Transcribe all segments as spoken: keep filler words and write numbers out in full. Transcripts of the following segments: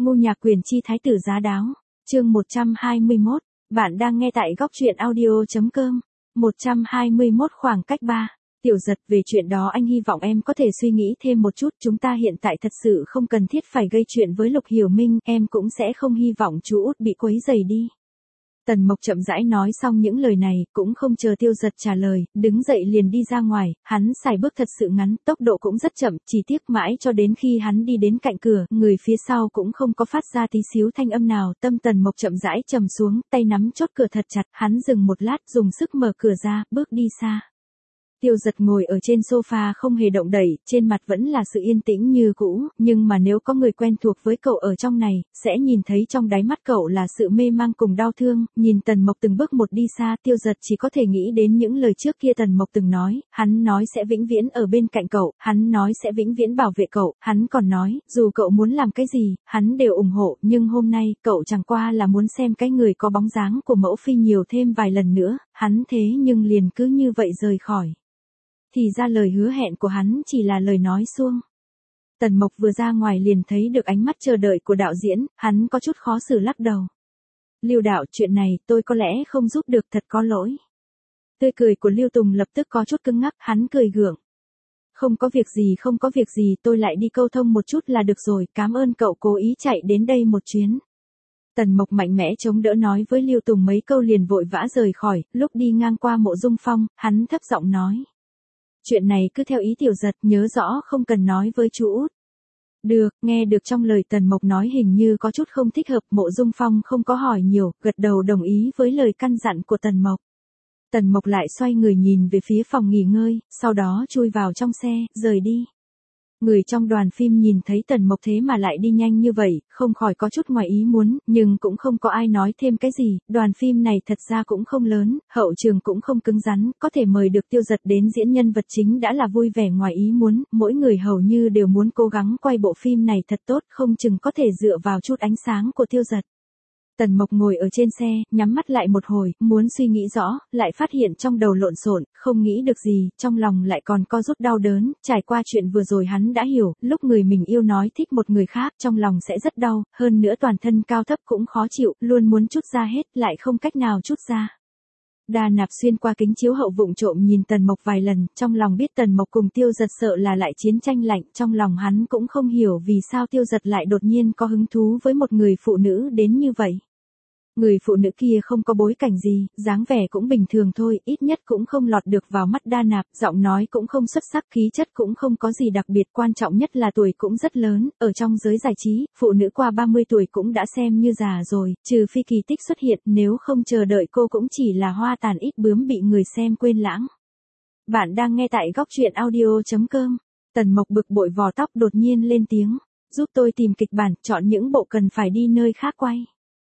Ngô Nhạc Quyền chi thái tử giá đáo, chương một trăm hai mươi mốt, bạn đang nghe tại góc truyện audio.com, một trăm hai mươi mốt khoảng cách ba. Tiểu Giật, về chuyện đó anh hy vọng em có thể suy nghĩ thêm một chút, chúng ta hiện tại thật sự không cần thiết phải gây chuyện với Lục Hiểu Minh, em cũng sẽ không hy vọng chú út bị quấy rầy đi. Tần Mộc chậm rãi nói xong những lời này, cũng không chờ Tiêu Giật trả lời, đứng dậy liền đi ra ngoài, hắn sải bước thật sự ngắn, tốc độ cũng rất chậm, chỉ tiếc mãi cho đến khi hắn đi đến cạnh cửa, người phía sau cũng không có phát ra tí xíu thanh âm nào, tâm Tần Mộc chậm rãi trầm xuống, tay nắm chốt cửa thật chặt, hắn dừng một lát, dùng sức mở cửa ra, bước đi xa. Tiêu Giật ngồi ở trên sofa không hề động đậy, trên mặt vẫn là sự yên tĩnh như cũ, nhưng mà nếu có người quen thuộc với cậu ở trong này, sẽ nhìn thấy trong đáy mắt cậu là sự mê mang cùng đau thương, nhìn Tần Mộc từng bước một đi xa, Tiêu Giật chỉ có thể nghĩ đến những lời trước kia Tần Mộc từng nói, hắn nói sẽ vĩnh viễn ở bên cạnh cậu, hắn nói sẽ vĩnh viễn bảo vệ cậu, hắn còn nói, dù cậu muốn làm cái gì, hắn đều ủng hộ, nhưng hôm nay, cậu chẳng qua là muốn xem cái người có bóng dáng của mẫu phi nhiều thêm vài lần nữa, hắn thế nhưng liền cứ như vậy rời khỏi. Thì ra lời hứa hẹn của hắn chỉ là lời nói suông. Tần Mộc vừa ra ngoài liền thấy được ánh mắt chờ đợi của đạo diễn, hắn có chút khó xử lắc đầu. Lưu đạo, chuyện này tôi có lẽ không giúp được, thật có lỗi. Tươi cười của Lưu Tùng lập tức có chút cứng ngắc, hắn cười gượng. Không có việc gì không có việc gì, tôi lại đi câu thông một chút là được rồi, cảm ơn cậu cố ý chạy đến đây một chuyến. Tần Mộc mạnh mẽ chống đỡ nói với Lưu Tùng mấy câu liền vội vã rời khỏi, lúc đi ngang qua Mộ Dung Phong, hắn thấp giọng nói. Chuyện này cứ theo ý Tiểu Giật, nhớ rõ không cần nói với chú út. Được, nghe được trong lời Tần Mộc nói hình như có chút không thích hợp, Mộ Dung Phong không có hỏi nhiều, gật đầu đồng ý với lời căn dặn của Tần Mộc. Tần Mộc lại xoay người nhìn về phía phòng nghỉ ngơi, sau đó chui vào trong xe, rời đi. Người trong đoàn phim nhìn thấy Tần Mộc thế mà lại đi nhanh như vậy, không khỏi có chút ngoài ý muốn, nhưng cũng không có ai nói thêm cái gì, đoàn phim này thật ra cũng không lớn, hậu trường cũng không cứng rắn, có thể mời được Tiêu Giật đến diễn nhân vật chính đã là vui vẻ ngoài ý muốn, mỗi người hầu như đều muốn cố gắng quay bộ phim này thật tốt, không chừng có thể dựa vào chút ánh sáng của Tiêu Giật. Tần Mộc ngồi ở trên xe, nhắm mắt lại một hồi, muốn suy nghĩ rõ, lại phát hiện trong đầu lộn xộn, không nghĩ được gì, trong lòng lại còn co rút đau đớn, trải qua chuyện vừa rồi hắn đã hiểu, lúc người mình yêu nói thích một người khác, trong lòng sẽ rất đau, hơn nữa toàn thân cao thấp cũng khó chịu, luôn muốn trút ra hết, lại không cách nào trút ra. Đa Nạp xuyên qua kính chiếu hậu vụng trộm nhìn Tần Mộc vài lần, trong lòng biết Tần Mộc cùng Tiêu Giật sợ là lại chiến tranh lạnh, trong lòng hắn cũng không hiểu vì sao Tiêu Giật lại đột nhiên có hứng thú với một người phụ nữ đến như vậy. Người phụ nữ kia không có bối cảnh gì, dáng vẻ cũng bình thường thôi, ít nhất cũng không lọt được vào mắt Đa Nạp, giọng nói cũng không xuất sắc, khí chất cũng không có gì đặc biệt, quan trọng nhất là tuổi cũng rất lớn, ở trong giới giải trí, phụ nữ qua ba mươi tuổi cũng đã xem như già rồi, trừ phi kỳ tích xuất hiện, nếu không chờ đợi cô cũng chỉ là hoa tàn ít bướm bị người xem quên lãng. Bạn đang nghe tại góc truyện audio.com, Tần Mộc bực bội vò tóc đột nhiên lên tiếng, giúp tôi tìm kịch bản, chọn những bộ cần phải đi nơi khác quay.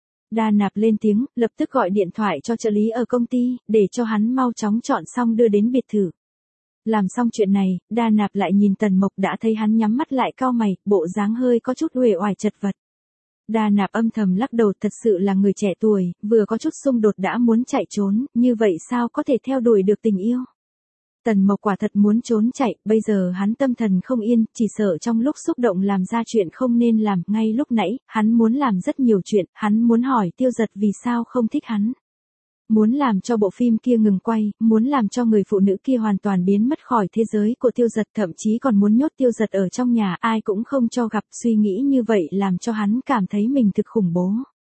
Đa Nạp lên tiếng, lập tức gọi điện thoại cho trợ lý ở công ty, để cho hắn mau chóng chọn xong đưa đến biệt thự. Làm xong chuyện này, Đa Nạp lại nhìn Tần Mộc đã thấy hắn nhắm mắt lại cau mày, bộ dáng hơi có chút uể oải chật vật. Đa Nạp âm thầm lắc đầu, thật sự là người trẻ tuổi, vừa có chút xung đột đã muốn chạy trốn, như vậy sao có thể theo đuổi được tình yêu. Tần Mộc quả thật muốn trốn chạy, bây giờ hắn tâm thần không yên, chỉ sợ trong lúc xúc động làm ra chuyện không nên làm, ngay lúc nãy, hắn muốn làm rất nhiều chuyện, hắn muốn hỏi Tiêu Giật vì sao không thích hắn. Muốn làm cho bộ phim kia ngừng quay, muốn làm cho người phụ nữ kia hoàn toàn biến mất khỏi thế giới của Tiêu Giật, thậm chí còn muốn nhốt Tiêu Giật ở trong nhà, ai cũng không cho gặp, suy nghĩ như vậy làm cho hắn cảm thấy mình thực khủng bố.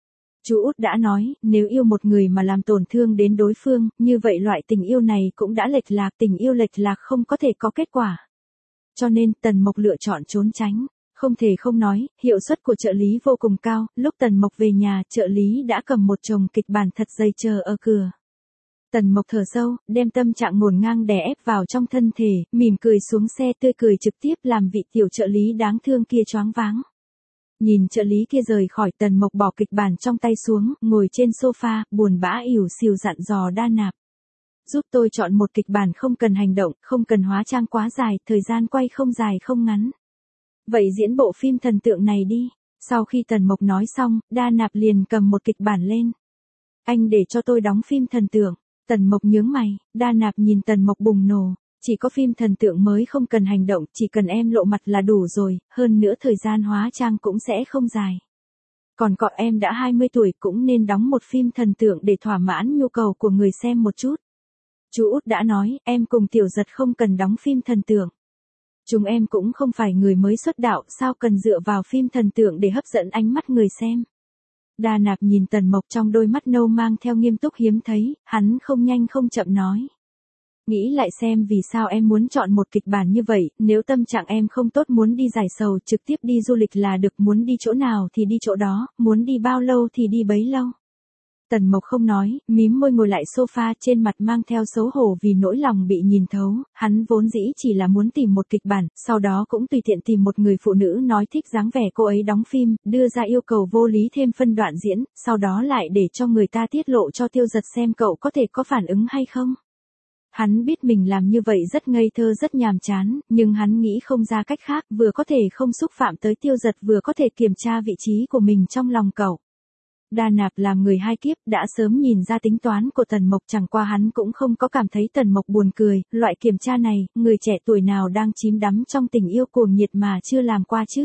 Chú út đã nói, nếu yêu một người mà làm tổn thương đến đối phương, như vậy loại tình yêu này cũng đã lệch lạc, tình yêu lệch lạc không có thể có kết quả. Cho nên, Tần Mộc lựa chọn trốn tránh. Không thể không nói, hiệu suất của trợ lý vô cùng cao, lúc Tần Mộc về nhà, trợ lý đã cầm một chồng kịch bản thật dày chờ ở cửa. Tần Mộc thở sâu, đem tâm trạng ngổn ngang đè ép vào trong thân thể, mỉm cười xuống xe, tươi cười trực tiếp làm vị tiểu trợ lý đáng thương kia choáng váng. Nhìn trợ lý kia rời khỏi, Tần Mộc bỏ kịch bản trong tay xuống, ngồi trên sofa, buồn bã ỉu xìu dặn dò Đa Nạp. Giúp tôi chọn một kịch bản không cần hành động, không cần hóa trang quá dài, thời gian quay không dài không ngắn. Vậy diễn bộ phim thần tượng này đi. Sau khi Tần Mộc nói xong, Đa Nạp liền cầm một kịch bản lên. Anh để cho tôi đóng phim thần tượng. Tần Mộc nhướng mày, Đa Nạp nhìn Tần Mộc bùng nổ. Chỉ có phim thần tượng mới không cần hành động, chỉ cần em lộ mặt là đủ rồi, hơn nữa thời gian hóa trang cũng sẽ không dài. Còn cọ em đã hai mươi tuổi cũng nên đóng một phim thần tượng để thỏa mãn nhu cầu của người xem một chút. Chú út đã nói, em cùng Tiểu Giật không cần đóng phim thần tượng. Chúng em cũng không phải người mới xuất đạo, sao cần dựa vào phim thần tượng để hấp dẫn ánh mắt người xem. Đa Nạp nhìn Tần Mộc trong đôi mắt nâu mang theo nghiêm túc hiếm thấy, hắn không nhanh không chậm nói. Nghĩ lại xem vì sao em muốn chọn một kịch bản như vậy, nếu tâm trạng em không tốt muốn đi giải sầu trực tiếp đi du lịch là được, muốn đi chỗ nào thì đi chỗ đó, muốn đi bao lâu thì đi bấy lâu. Tần Mộc không nói, mím môi ngồi lại sofa trên mặt mang theo xấu hổ vì nỗi lòng bị nhìn thấu, hắn vốn dĩ chỉ là muốn tìm một kịch bản, sau đó cũng tùy tiện tìm một người phụ nữ nói thích dáng vẻ cô ấy đóng phim, đưa ra yêu cầu vô lý thêm phân đoạn diễn, sau đó lại để cho người ta tiết lộ cho Tiêu Giật xem cậu có thể có phản ứng hay không. Hắn biết mình làm như vậy rất ngây thơ rất nhàm chán, nhưng hắn nghĩ không ra cách khác, vừa có thể không xúc phạm tới Tiêu Giật vừa có thể kiểm tra vị trí của mình trong lòng cậu. Đa Nạp làm người hai kiếp đã sớm nhìn ra tính toán của Tần Mộc, chẳng qua hắn cũng không có cảm thấy Tần Mộc buồn cười, loại kiểm tra này, người trẻ tuổi nào đang chìm đắm trong tình yêu cuồng nhiệt mà chưa làm qua chứ.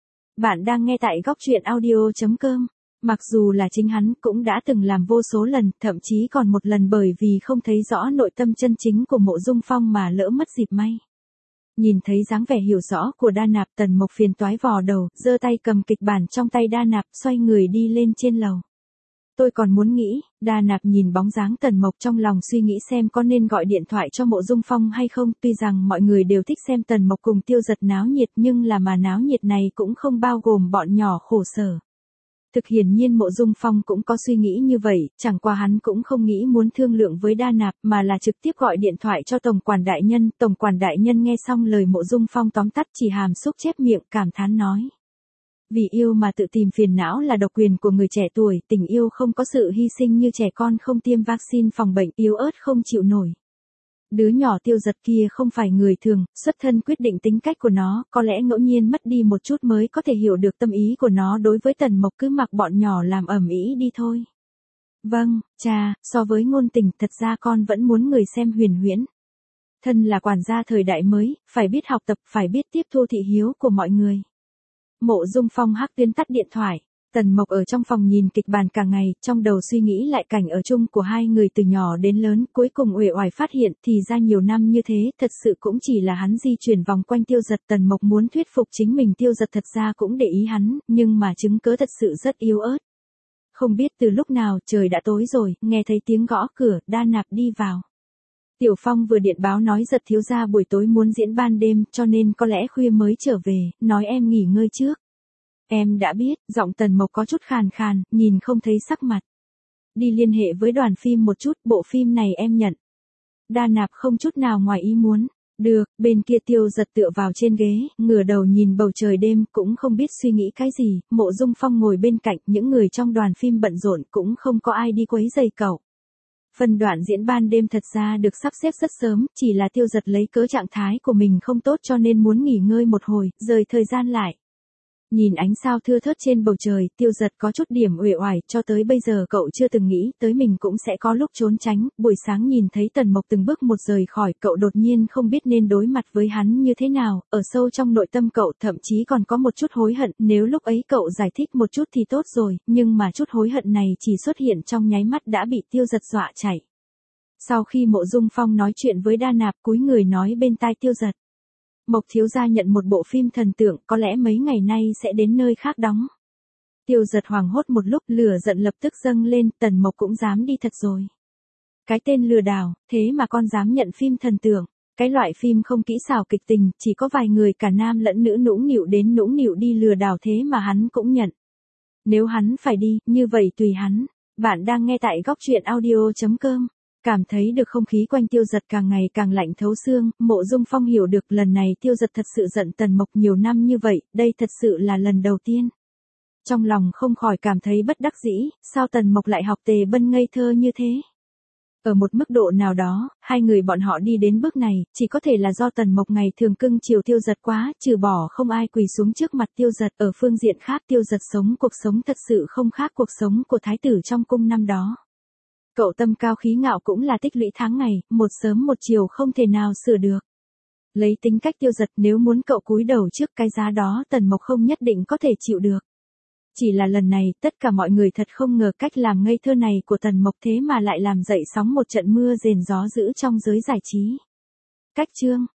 Bạn đang nghe tại góc truyện audio chấm com. Mặc dù là chính hắn cũng đã từng làm vô số lần, thậm chí còn một lần bởi vì không thấy rõ nội tâm chân chính của Mộ Dung Phong mà lỡ mất dịp may. Nhìn thấy dáng vẻ hiểu rõ của Đa Nạp, Tần Mộc phiền toái vò đầu, giơ tay cầm kịch bản trong tay Đa Nạp, xoay người đi lên trên lầu. Tôi còn muốn nghĩ, Đa Nạp nhìn bóng dáng Tần Mộc trong lòng suy nghĩ xem có nên gọi điện thoại cho Mộ Dung Phong hay không, tuy rằng mọi người đều thích xem Tần Mộc cùng Tiêu Giật náo nhiệt nhưng là mà náo nhiệt này cũng không bao gồm bọn nhỏ khổ sở. Thực hiển nhiên Mộ Dung Phong cũng có suy nghĩ như vậy, chẳng qua hắn cũng không nghĩ muốn thương lượng với Đa Nạp mà là trực tiếp gọi điện thoại cho Tổng quản đại nhân. Tổng quản đại nhân nghe xong lời Mộ Dung Phong tóm tắt chỉ hàm xúc chép miệng cảm thán nói. Vì yêu mà tự tìm phiền não là độc quyền của người trẻ tuổi, tình yêu không có sự hy sinh như trẻ con không tiêm vaccine phòng bệnh, yếu ớt không chịu nổi. Đứa nhỏ Tiêu Giật kia không phải người thường, xuất thân quyết định tính cách của nó, có lẽ ngẫu nhiên mất đi một chút mới có thể hiểu được tâm ý của nó đối với Tần Mộc, cứ mặc bọn nhỏ làm ầm ĩ đi thôi. Vâng, cha, so với ngôn tình thật ra con vẫn muốn người xem huyền huyễn. Thân là quản gia thời đại mới, phải biết học tập, phải biết tiếp thu thị hiếu của mọi người. Mộ Dung Phong hắc tuyến tắt điện thoại. Tần Mộc ở trong phòng nhìn kịch bản cả ngày, trong đầu suy nghĩ lại cảnh ở chung của hai người từ nhỏ đến lớn, cuối cùng uể oải phát hiện thì ra nhiều năm như thế, thật sự cũng chỉ là hắn di chuyển vòng quanh Tiêu Giật. Tần Mộc muốn thuyết phục chính mình Tiêu Giật thật ra cũng để ý hắn, nhưng mà chứng cớ thật sự rất yếu ớt. Không biết từ lúc nào trời đã tối rồi, nghe thấy tiếng gõ cửa, Đa Nạp đi vào. Tiểu Phong vừa điện báo nói Giật thiếu gia buổi tối muốn diễn ban đêm, cho nên có lẽ khuya mới trở về, nói em nghỉ ngơi trước. Em đã biết, giọng Tần Mộc có chút khàn khàn, nhìn không thấy sắc mặt. Đi liên hệ với đoàn phim một chút, bộ phim này em nhận. Đa Nạp không chút nào ngoài ý muốn. Được, bên kia Tiêu Giật tựa vào trên ghế, ngửa đầu nhìn bầu trời đêm, cũng không biết suy nghĩ cái gì. Mộ Dung Phong ngồi bên cạnh, những người trong đoàn phim bận rộn, cũng không có ai đi quấy rầy cậu. Phần đoạn diễn ban đêm thật ra được sắp xếp rất sớm, chỉ là Tiêu Giật lấy cớ trạng thái của mình không tốt cho nên muốn nghỉ ngơi một hồi, rời thời gian lại. Nhìn ánh sao thưa thớt trên bầu trời, Tiêu Giật có chút điểm uể oải, cho tới bây giờ cậu chưa từng nghĩ tới mình cũng sẽ có lúc trốn tránh. Buổi sáng nhìn thấy Tần Mộc từng bước một rời khỏi, cậu đột nhiên không biết nên đối mặt với hắn như thế nào, ở sâu trong nội tâm cậu thậm chí còn có một chút hối hận, nếu lúc ấy cậu giải thích một chút thì tốt rồi, nhưng mà chút hối hận này chỉ xuất hiện trong nháy mắt đã bị Tiêu Giật dọa chạy. Sau khi Mộ Dung Phong nói chuyện với Đa Nạp, cúi người nói bên tai Tiêu Giật. Mộc thiếu gia nhận một bộ phim thần tượng, có lẽ mấy ngày nay sẽ đến nơi khác đóng. Tiêu Giật hoảng hốt một lúc, lửa giận lập tức dâng lên, Tần Mộc cũng dám đi thật rồi. Cái tên lừa đảo, thế mà con dám nhận phim thần tượng. Cái loại phim không kỹ xảo kịch tình, chỉ có vài người cả nam lẫn nữ nũng nịu đến nũng nịu đi lừa đảo thế mà hắn cũng nhận. Nếu hắn phải đi, như vậy tùy hắn. Bạn đang nghe tại góc truyện audio chấm com. Cảm thấy được không khí quanh Tiêu Giật càng ngày càng lạnh thấu xương, Mộ Dung Phong hiểu được lần này Tiêu Giật thật sự giận Tần Mộc nhiều năm như vậy, đây thật sự là lần đầu tiên. Trong lòng không khỏi cảm thấy bất đắc dĩ, sao Tần Mộc lại học Tề Bân ngây thơ như thế? Ở một mức độ nào đó, hai người bọn họ đi đến bước này, chỉ có thể là do Tần Mộc ngày thường cưng chiều Tiêu Giật quá, trừ bỏ không ai quỳ xuống trước mặt Tiêu Giật. Ở phương diện khác Tiêu Giật sống cuộc sống thật sự không khác cuộc sống của thái tử trong cung năm đó. Cậu tâm cao khí ngạo cũng là tích lũy tháng ngày, một sớm một chiều không thể nào sửa được. Lấy tính cách Tiêu Giật, nếu muốn cậu cúi đầu trước cái giá đó Tần Mộc không nhất định có thể chịu được. Chỉ là lần này, tất cả mọi người thật không ngờ cách làm ngây thơ này của Tần Mộc thế mà lại làm dậy sóng một trận mưa rền gió dữ trong giới giải trí. Cách chương